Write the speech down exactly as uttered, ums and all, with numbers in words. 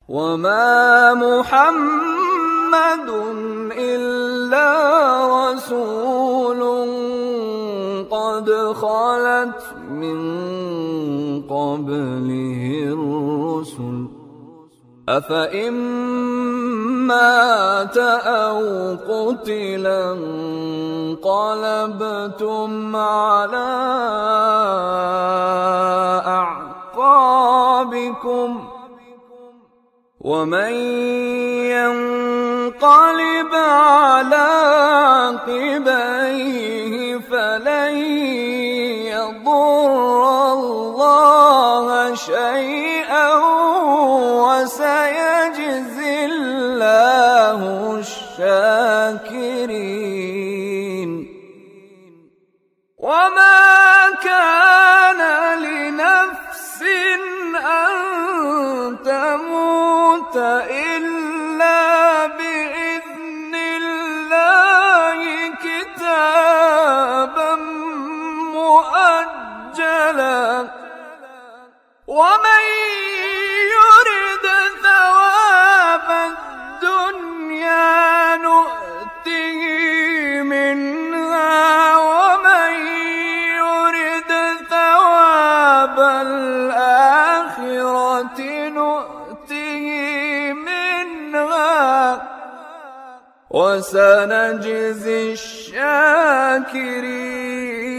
وما محمد إلا رسول قد خلت من قبله الرسل أفإن مات أو قتلا انقلبتم على أعقابكم ومن ينقلب على عقبيه فلن يضر الله شيئا وسيجزي الله الشاكرين. وما كان لنفس أن تموت إلا بإذن الله كتابا مؤجلا ومن يرد ثواب الدنيا نؤته منها ومن يرد ثواب الآخرة نؤته منها وسنجزي الشاكرين.